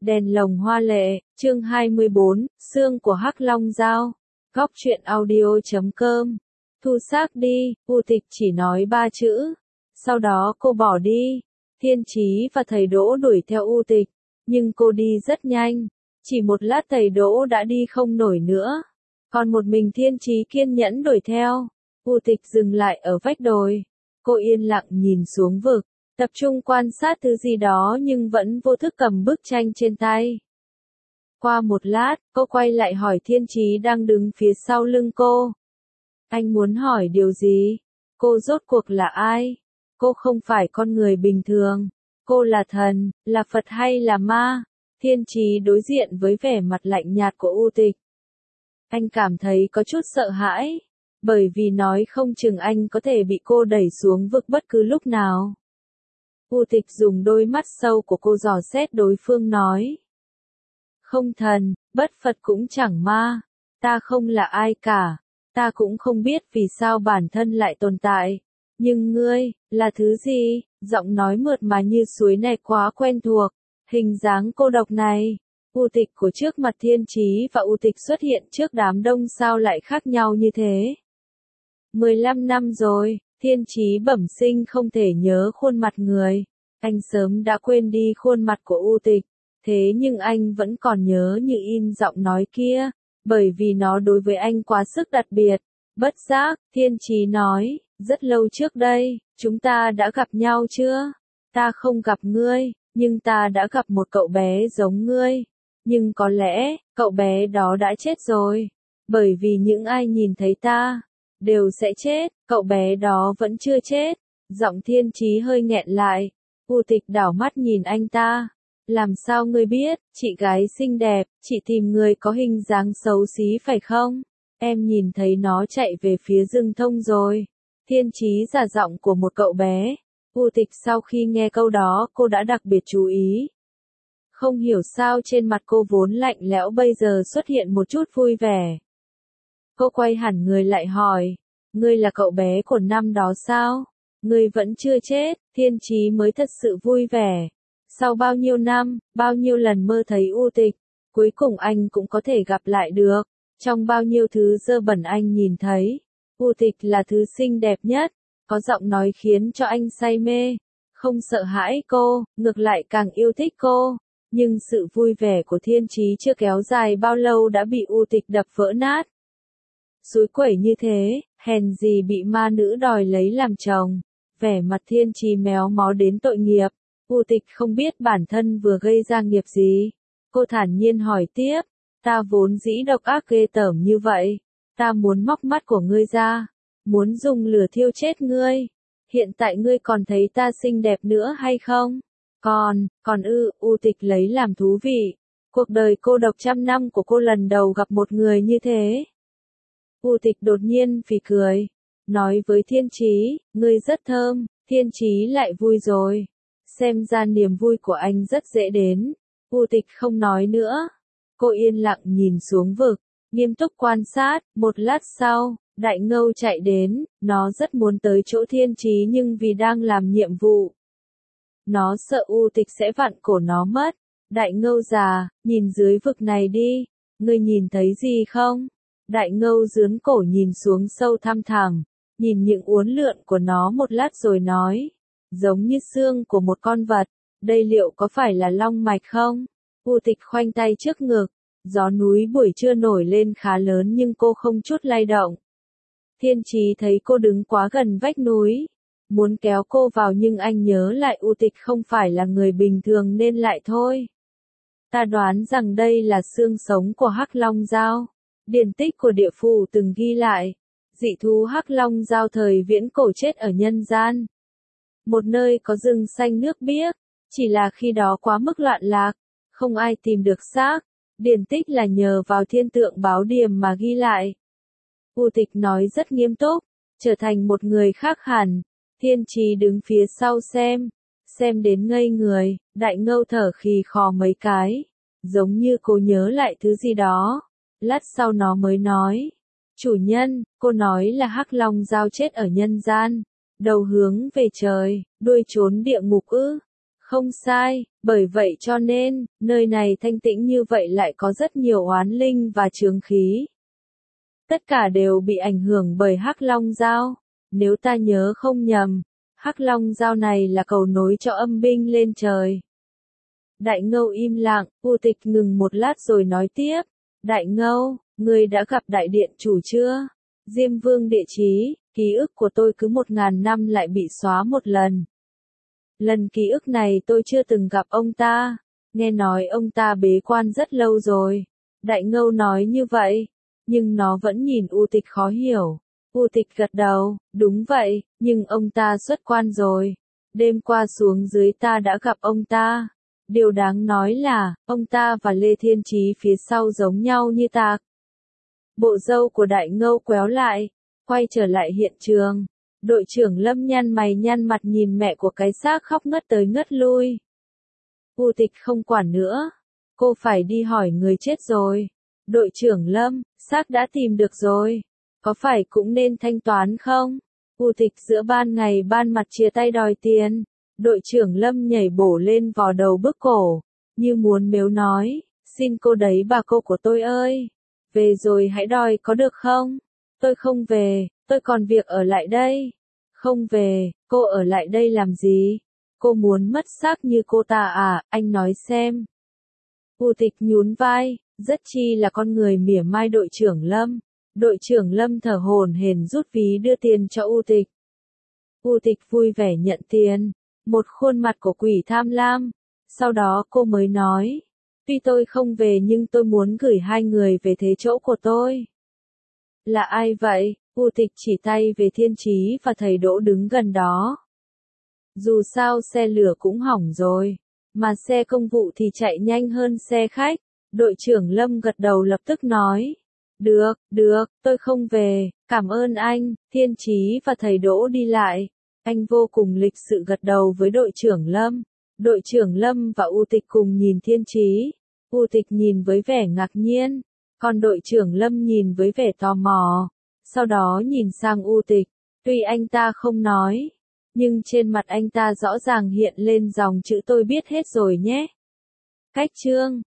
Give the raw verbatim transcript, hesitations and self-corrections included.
Đèn lồng hoa lệ, chương hai mươi bốn, xương của Hắc Long Dao. Góc truyện audio chấm com. Thu xác đi, U Tịch chỉ nói ba chữ. Sau đó cô bỏ đi. Thiên Chí và thầy Đỗ đuổi theo U Tịch, nhưng cô đi rất nhanh. Chỉ một lát thầy Đỗ đã đi không nổi nữa. Còn một mình Thiên Chí kiên nhẫn đuổi theo. U Tịch dừng lại ở vách đồi. Cô yên lặng nhìn xuống vực, tập trung quan sát thứ gì đó nhưng vẫn vô thức cầm bức tranh trên tay. Qua một lát, cô quay lại hỏi Thiên Chí đang đứng phía sau lưng cô. Anh muốn hỏi điều gì? Cô rốt cuộc là ai? Cô không phải con người bình thường. Cô là thần, là Phật hay là ma? Thiên Chí đối diện với vẻ mặt lạnh nhạt của U Tịch. Anh cảm thấy có chút sợ hãi, bởi vì nói không chừng anh có thể bị cô đẩy xuống vực bất cứ lúc nào. U Tịch dùng đôi mắt sâu của cô dò xét đối phương nói. Không thần, bất Phật cũng chẳng ma. Ta không là ai cả. Ta cũng không biết vì sao bản thân lại tồn tại. Nhưng ngươi, là thứ gì? Giọng nói mượt mà như suối này quá quen thuộc. Hình dáng cô độc này. U Tịch của trước mặt Thiên Chí và U Tịch xuất hiện trước đám đông sao lại khác nhau như thế? mười lăm năm rồi, Thiên Chí bẩm sinh không thể nhớ khuôn mặt người. Anh sớm đã quên đi khuôn mặt của U Tịch. Thế nhưng anh vẫn còn nhớ như in giọng nói kia, bởi vì nó đối với anh quá sức đặc biệt. Bất giác, Thiên Chí nói, rất lâu trước đây, chúng ta đã gặp nhau chưa? Ta không gặp ngươi, nhưng ta đã gặp một cậu bé giống ngươi. Nhưng có lẽ, cậu bé đó đã chết rồi. Bởi vì những ai nhìn thấy ta, đều sẽ chết, cậu bé đó vẫn chưa chết. Giọng Thiên Chí hơi nghẹn lại. U Tịch đảo mắt nhìn anh ta. Làm sao ngươi biết, chị gái xinh đẹp, chị tìm người có hình dáng xấu xí phải không? Em nhìn thấy nó chạy về phía rừng thông rồi. Thiên Chí giả giọng của một cậu bé. U Tịch sau khi nghe câu đó cô đã đặc biệt chú ý. Không hiểu sao trên mặt cô vốn lạnh lẽo bây giờ xuất hiện một chút vui vẻ. Cô quay hẳn người lại hỏi. Ngươi là cậu bé của năm đó sao? Ngươi vẫn chưa chết, Thiên Chí mới thật sự vui vẻ. Sau bao nhiêu năm, bao nhiêu lần mơ thấy U Tịch, cuối cùng anh cũng có thể gặp lại được. Trong bao nhiêu thứ dơ bẩn anh nhìn thấy, U Tịch là thứ xinh đẹp nhất, có giọng nói khiến cho anh say mê. Không sợ hãi cô, ngược lại càng yêu thích cô. Nhưng sự vui vẻ của Thiên Chí chưa kéo dài bao lâu đã bị U Tịch đập vỡ nát. Suối quẩy như thế, hèn gì bị ma nữ đòi lấy làm chồng. Vẻ mặt Thiên Chí méo mó đến tội nghiệp. U Tịch không biết bản thân vừa gây ra nghiệp gì. Cô thản nhiên hỏi tiếp. Ta vốn dĩ độc ác ghê tởm như vậy. Ta muốn móc mắt của ngươi ra. Muốn dùng lửa thiêu chết ngươi. Hiện tại ngươi còn thấy ta xinh đẹp nữa hay không? Còn, còn ư, U Tịch lấy làm thú vị. Cuộc đời cô độc trăm năm của cô lần đầu gặp một người như thế. U Tịch đột nhiên phì cười. Nói với Thiên Chí, ngươi rất thơm. Thiên Chí lại vui rồi. Xem ra niềm vui của anh rất dễ đến. U Tịch không nói nữa. Cô yên lặng nhìn xuống vực, nghiêm túc quan sát. Một lát sau, Đại Ngâu chạy đến. Nó rất muốn tới chỗ Thiên Chí nhưng vì đang làm nhiệm vụ, nó sợ U Tịch sẽ vặn cổ nó mất. Đại Ngâu già, nhìn dưới vực này đi. Ngươi nhìn thấy gì không? Đại Ngâu dướn cổ nhìn xuống sâu thăm thẳm, nhìn những uốn lượn của nó một lát rồi nói. Giống như xương của một con vật. Đây liệu có phải là long mạch không? U Tịch khoanh tay trước ngực. Gió núi buổi trưa nổi lên khá lớn nhưng cô không chút lay động. Thiên Chí thấy cô đứng quá gần vách núi. Muốn kéo cô vào nhưng anh nhớ lại U Tịch không phải là người bình thường nên lại thôi. Ta đoán rằng đây là xương sống của Hắc Long Dao. Điển tích của địa phủ từng ghi lại. Dị thú Hắc Long Dao thời viễn cổ chết ở nhân gian. Một nơi có rừng xanh nước biếc. Chỉ là khi đó quá mức loạn lạc. Không ai tìm được xác. Điển tích là nhờ vào thiên tượng báo điềm mà ghi lại. U Tịch nói rất nghiêm túc. Trở thành một người khác hẳn. Thiên Chí đứng phía sau xem. Xem đến ngây người. Đại Ngâu thở khì khò mấy cái. Giống như cô nhớ lại thứ gì đó. Lát sau nó mới nói. Chủ nhân, cô nói là Hắc Long Dao chết ở nhân gian. Đầu hướng về trời, đuôi trốn địa ngục ư? Không sai, bởi vậy cho nên, nơi này thanh tĩnh như vậy lại có rất nhiều oán linh và chướng khí. Tất cả đều bị ảnh hưởng bởi Hắc Long Dao. Nếu ta nhớ không nhầm, Hắc Long Dao này là cầu nối cho âm binh lên trời. Đại Ngâu im lặng, U Tịch ngừng một lát rồi nói tiếp. Đại Ngâu, ngươi đã gặp đại điện chủ chưa? Diêm Vương địa chí, ký ức của tôi cứ một ngàn năm lại bị xóa một lần. Lần ký ức này tôi chưa từng gặp ông ta, nghe nói ông ta bế quan rất lâu rồi. Đại Ngâu nói như vậy, nhưng nó vẫn nhìn U Tịch khó hiểu. U Tịch gật đầu, đúng vậy, nhưng ông ta xuất quan rồi. Đêm qua xuống dưới ta đã gặp ông ta. Điều đáng nói là, ông ta và Lê Thiên Chí phía sau giống nhau như tạc. Bộ râu của Đại Ngâu quéo lại, quay trở lại hiện trường. Đội trưởng Lâm nhăn mày nhăn mặt nhìn mẹ của cái xác khóc ngất tới ngất lui. U Tịch không quản nữa. Cô phải đi hỏi người chết rồi. Đội trưởng Lâm, xác đã tìm được rồi. Có phải cũng nên thanh toán không? U Tịch giữa ban ngày ban mặt chia tay đòi tiền. Đội trưởng Lâm nhảy bổ lên vò đầu bức cổ, như muốn mếu nói, xin cô đấy bà cô của tôi ơi. Về rồi hãy đòi có được không? Tôi không về, tôi còn việc ở lại đây. Không về, cô ở lại đây làm gì? Cô muốn mất xác như cô ta à, anh nói xem. U Tịch nhún vai, rất chi là con người mỉa mai đội trưởng Lâm. Đội trưởng Lâm thở hổn hển rút ví đưa tiền cho U Tịch. U Tịch vui vẻ nhận tiền, một khuôn mặt của quỷ tham lam. Sau đó cô mới nói, tuy tôi không về nhưng tôi muốn gửi hai người về thế chỗ của tôi. Là ai vậy? U Tịch chỉ tay về Thiên Chí và thầy Đỗ đứng gần đó. Dù sao xe lửa cũng hỏng rồi, mà xe công vụ thì chạy nhanh hơn xe khách. Đội trưởng Lâm gật đầu lập tức nói. Được, được, tôi không về, cảm ơn anh. Thiên Chí và thầy Đỗ đi lại. Anh vô cùng lịch sự gật đầu với đội trưởng Lâm. Đội trưởng Lâm và U Tịch cùng nhìn Thiên Chí. U Tịch nhìn với vẻ ngạc nhiên, còn đội trưởng Lâm nhìn với vẻ tò mò. Sau đó nhìn sang U Tịch, tuy anh ta không nói, nhưng trên mặt anh ta rõ ràng hiện lên dòng chữ tôi biết hết rồi nhé. Cách chương